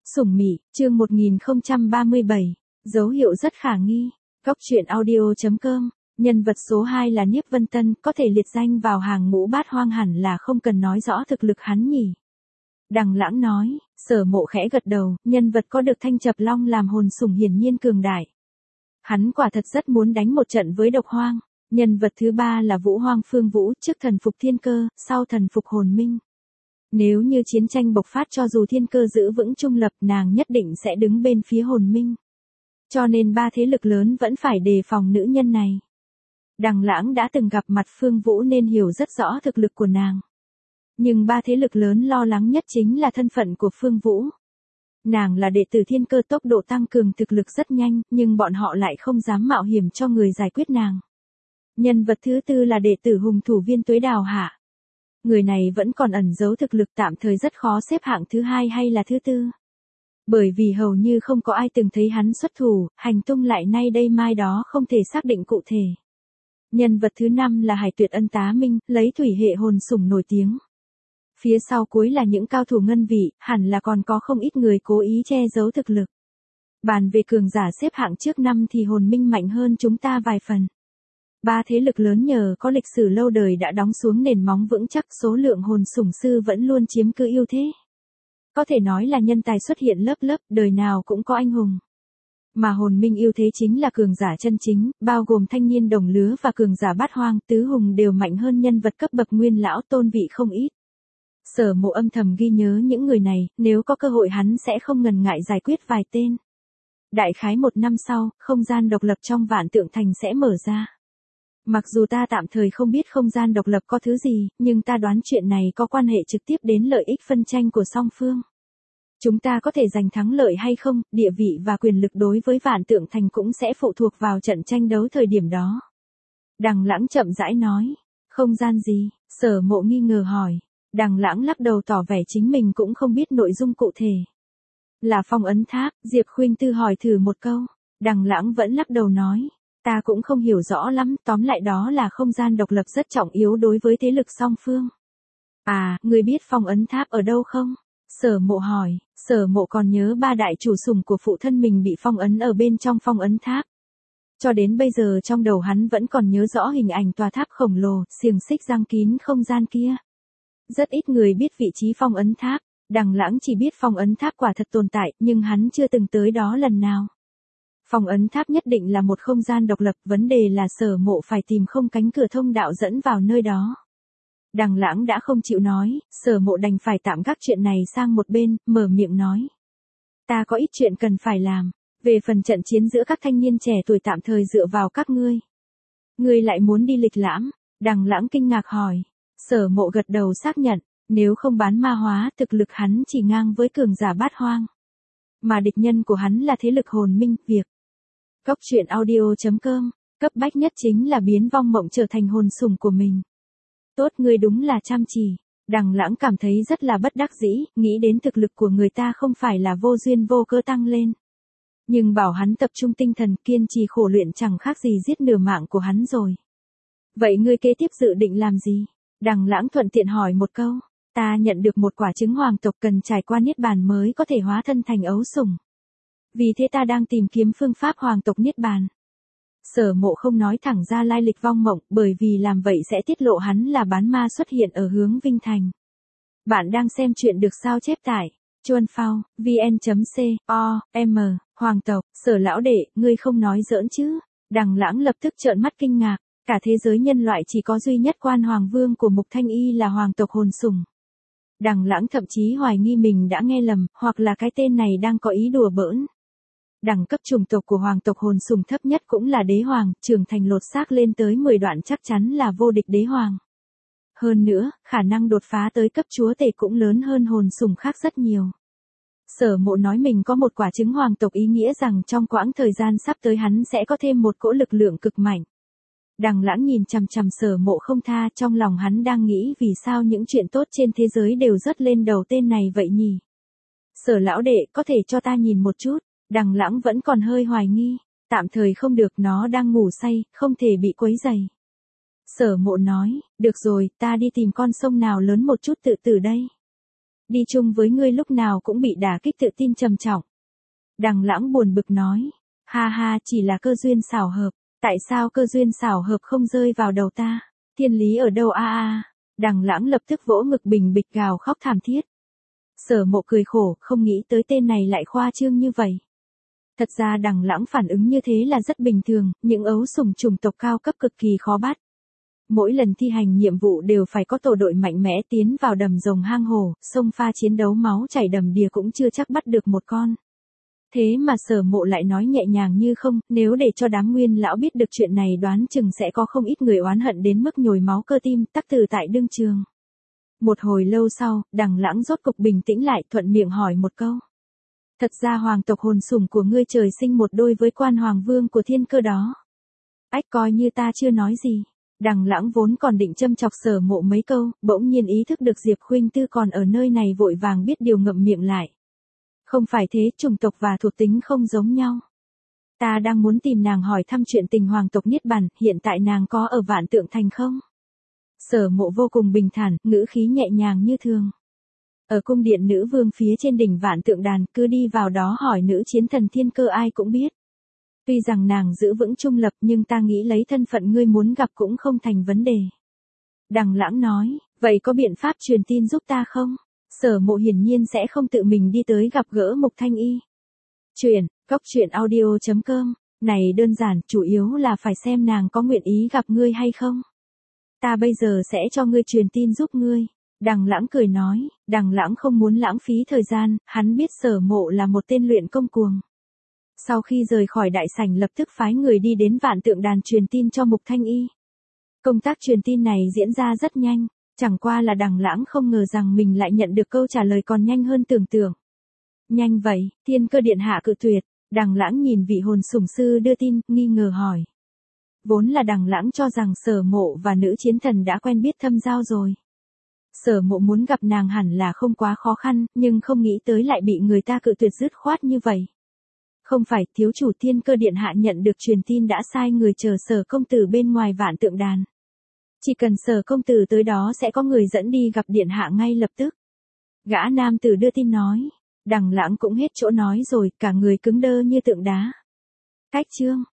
Sủng Mị, chương 1037, dấu hiệu rất khả nghi. Góc truyện audio.com, nhân vật số 2 là Niếp Vân Tân, có thể liệt danh vào hàng ngũ bát hoang hẳn là không cần nói rõ thực lực hắn nhỉ. Đằng Lãng nói, Sở Mộ khẽ gật đầu, nhân vật có được Thanh Chập Long làm hồn sủng hiển nhiên cường đại. Hắn quả thật rất muốn đánh một trận với Độc Hoang. Nhân vật thứ 3 là Vũ Hoang Phương Vũ, trước thần phục thiên cơ, sau thần phục hồn minh. Nếu như chiến tranh bộc phát cho dù thiên cơ giữ vững trung lập, nàng nhất định sẽ đứng bên phía hồn minh. Cho nên ba thế lực lớn vẫn phải đề phòng nữ nhân này. Đằng Lãng đã từng gặp mặt Phương Vũ nên hiểu rất rõ thực lực của nàng. Nhưng ba thế lực lớn lo lắng nhất chính là thân phận của Phương Vũ. Nàng là đệ tử thiên cơ, tốc độ tăng cường thực lực rất nhanh, nhưng bọn họ lại không dám mạo hiểm cho người giải quyết nàng. Nhân vật thứ 4 là đệ tử hùng thủ Viên Tuế Đào Hạ. Người này vẫn còn ẩn giấu thực lực, tạm thời rất khó xếp hạng thứ 2 hay là thứ 4. Bởi vì hầu như không có ai từng thấy hắn xuất thủ, hành tung lại nay đây mai đó không thể xác định cụ thể. Nhân vật thứ 5 là Hải Tuyệt Ân Tá Minh, lấy thủy hệ hồn sủng nổi tiếng. Phía sau cuối là những cao thủ ngân vị, hẳn là còn có không ít người cố ý che giấu thực lực. Bàn về cường giả xếp hạng trước năm thì hồn minh mạnh hơn chúng ta vài phần. Ba thế lực lớn nhờ có lịch sử lâu đời đã đóng xuống nền móng vững chắc, số lượng hồn sủng sư vẫn luôn chiếm cứ ưu thế. Có thể nói là nhân tài xuất hiện lớp lớp, đời nào cũng có anh hùng. Mà hồn minh ưu thế chính là cường giả chân chính, bao gồm thanh niên đồng lứa và cường giả bát hoang, tứ hùng đều mạnh hơn nhân vật cấp bậc nguyên lão tôn vị không ít. Sở Mộ âm thầm ghi nhớ những người này, nếu có cơ hội hắn sẽ không ngần ngại giải quyết vài tên. Đại khái 1 năm sau, không gian độc lập trong Vạn Tượng Thành sẽ mở ra. Mặc dù ta tạm thời không biết không gian độc lập có thứ gì, nhưng ta đoán chuyện này có quan hệ trực tiếp đến lợi ích phân tranh của song phương. Chúng ta có thể giành thắng lợi hay không, địa vị và quyền lực đối với Vạn Tượng Thành cũng sẽ phụ thuộc vào trận tranh đấu thời điểm đó. Đằng Lãng chậm rãi nói, không gian gì? Sở Mộ nghi ngờ hỏi. Đằng Lãng lắc đầu tỏ vẻ chính mình cũng không biết nội dung cụ thể. Là phong ấn tháp, Diệp Khuynh Tư hỏi thử một câu. Đằng Lãng vẫn lắc đầu nói. Ta cũng không hiểu rõ lắm, tóm lại đó là không gian độc lập rất trọng yếu đối với thế lực song phương. À, ngươi biết phong ấn tháp ở đâu không? Sở Mộ hỏi. Sở Mộ còn nhớ 3 đại chủ sủng của phụ thân mình bị phong ấn ở bên trong phong ấn tháp. Cho đến bây giờ trong đầu hắn vẫn còn nhớ rõ hình ảnh tòa tháp khổng lồ, xiềng xích giăng kín không gian kia. Rất ít người biết vị trí phong ấn tháp. Đằng Lãng chỉ biết phong ấn tháp quả thật tồn tại, nhưng hắn chưa từng tới đó lần nào. Phong ấn tháp nhất định là một không gian độc lập, vấn đề là Sở Mộ phải tìm không cánh cửa thông đạo dẫn vào nơi đó. Đằng Lãng đã không chịu nói, Sở Mộ đành phải tạm gác chuyện này sang một bên, mở miệng nói. Ta có ít chuyện cần phải làm, về phần trận chiến giữa các thanh niên trẻ tuổi tạm thời dựa vào các ngươi. Ngươi lại muốn đi lịch lãm? Đằng Lãng kinh ngạc hỏi. Sở Mộ gật đầu xác nhận, nếu không bán ma hóa, thực lực hắn chỉ ngang với cường giả bát hoang. Mà địch nhân của hắn là thế lực hồn minh, việc. Góc truyện audio.com, cấp bách nhất chính là biến vong mộng trở thành hồn sủng của mình. Tốt, ngươi đúng là chăm chỉ. Đằng Lãng cảm thấy rất là bất đắc dĩ, nghĩ đến thực lực của người ta không phải là vô duyên vô cớ tăng lên. Nhưng bảo hắn tập trung tinh thần kiên trì khổ luyện chẳng khác gì giết nửa mạng của hắn rồi. Vậy ngươi kế tiếp dự định làm gì? Đằng Lãng thuận tiện hỏi một câu. Ta nhận được một quả trứng hoàng tộc cần trải qua niết bàn mới có thể hóa thân thành ấu sủng. Vì thế ta đang tìm kiếm phương pháp hoàng tộc niết bàn. Sở Mộ không nói thẳng ra lai lịch vong mộng, bởi vì làm vậy sẽ tiết lộ hắn là bán ma xuất hiện ở hướng Vinh Thành. Bạn đang xem chuyện được sao chép tại Chuan Phao, vn.com, hoàng tộc, Sở lão đệ, ngươi không nói giỡn chứ? Đằng Lãng lập tức trợn mắt kinh ngạc, cả thế giới nhân loại chỉ có duy nhất Quan Hoàng Vương của Mục Thanh Y là hoàng tộc hồn sủng. Đằng Lãng thậm chí hoài nghi mình đã nghe lầm, hoặc là cái tên này đang có ý đùa bỡn. Đẳng cấp chủng tộc của hoàng tộc hồn sủng thấp nhất cũng là đế hoàng, trưởng thành lột xác lên tới 10 đoạn chắc chắn là vô địch đế hoàng. Hơn nữa, khả năng đột phá tới cấp chúa tể cũng lớn hơn hồn sủng khác rất nhiều. Sở Mộ nói mình có một quả trứng hoàng tộc ý nghĩa rằng trong quãng thời gian sắp tới hắn sẽ có thêm một cỗ lực lượng cực mạnh. Đằng Lãng nhìn chằm chằm Sở Mộ không tha, trong lòng hắn đang nghĩ vì sao những chuyện tốt trên thế giới đều rớt lên đầu tên này vậy nhỉ? Sở lão đệ, có thể cho ta nhìn một chút? Đằng Lãng vẫn còn hơi hoài nghi, tạm thời không được, nó đang ngủ say, không thể bị quấy rầy. Sở Mộ nói, được rồi, ta đi tìm con sông nào lớn một chút tự tử đây. đi chung với ngươi lúc nào cũng bị đả kích tự tin trầm trọng. Đằng Lãng buồn bực nói, ha ha, chỉ là cơ duyên xảo hợp, tại sao cơ duyên xảo hợp không rơi vào đầu ta, thiên lý ở đâu a a. Đằng Lãng lập tức vỗ ngực bình bịch gào khóc thảm thiết. Sở Mộ cười khổ, không nghĩ tới tên này lại khoa trương như vậy. Thật ra Đằng Lãng phản ứng như thế là rất bình thường, những ấu sủng chủng tộc cao cấp cực kỳ khó bắt. Mỗi lần thi hành nhiệm vụ đều phải có tổ đội mạnh mẽ tiến vào đầm rồng hang hổ, sông pha chiến đấu máu chảy đầm đìa cũng chưa chắc bắt được một con. Thế mà Sở Mộ lại nói nhẹ nhàng như không, nếu để cho đám Nguyên lão biết được chuyện này đoán chừng sẽ có không ít người oán hận đến mức nhồi máu cơ tim, tắc từ tại đương trường. Một hồi lâu sau, Đằng Lãng rốt cục bình tĩnh lại, thuận miệng hỏi một câu. Thật ra hoàng tộc hồn sủng của ngươi trời sinh một đôi với quan hoàng vương của Thiên Cơ đó. Ách, coi như ta chưa nói gì. Đằng Lãng vốn còn định châm chọc Sở Mộ mấy câu, bỗng nhiên ý thức được Diệp Khuynh Tư còn ở nơi này vội vàng biết điều ngậm miệng lại. Không phải thế, chủng tộc và thuộc tính không giống nhau. Ta đang muốn tìm nàng hỏi thăm chuyện tình hoàng tộc Niết Bàn, hiện tại nàng có ở Vạn Tượng Thành không? Sở Mộ vô cùng bình thản, ngữ khí nhẹ nhàng như thường. Ở cung điện nữ vương phía trên đỉnh Vạn Tượng Đàn, cứ đi vào đó hỏi nữ chiến thần Thiên Cơ ai cũng biết. Tuy rằng nàng giữ vững trung lập nhưng ta nghĩ lấy thân phận ngươi muốn gặp cũng không thành vấn đề. Đằng Lãng nói, vậy có biện pháp truyền tin giúp ta không? Sở Mộ hiển nhiên sẽ không tự mình đi tới gặp gỡ Mục Thanh Y. Truyện audio.com, này đơn giản, chủ yếu là phải xem nàng có nguyện ý gặp ngươi hay không. Ta bây giờ sẽ cho ngươi truyền tin giúp ngươi. Đằng Lãng cười nói, Đằng Lãng không muốn lãng phí thời gian, hắn biết Sở Mộ là một tên luyện công cuồng. Sau khi rời khỏi đại sảnh lập tức phái người đi đến Vạn Tượng Đàn truyền tin cho Mục Thanh Y. Công tác truyền tin này diễn ra rất nhanh, chẳng qua là Đằng Lãng không ngờ rằng mình lại nhận được câu trả lời còn nhanh hơn tưởng tượng. Nhanh vậy, Thiên Cơ điện hạ cự tuyệt. Đằng Lãng nhìn vị hồn sủng sư đưa tin, nghi ngờ hỏi. Vốn là Đằng Lãng cho rằng Sở Mộ và nữ chiến thần đã quen biết thâm giao rồi. Sở Mộ muốn gặp nàng hẳn là không quá khó khăn, nhưng không nghĩ tới lại bị người ta cự tuyệt dứt khoát như vậy. Không phải, thiếu chủ Thiên Cơ điện hạ nhận được truyền tin đã sai người chờ Sở công tử bên ngoài Vạn Tượng Đàn. Chỉ cần Sở công tử tới đó sẽ có người dẫn đi gặp điện hạ ngay lập tức. Gã nam tử đưa tin nói. Đằng Lãng cũng hết chỗ nói rồi, cả người cứng đơ như tượng đá. Cách chương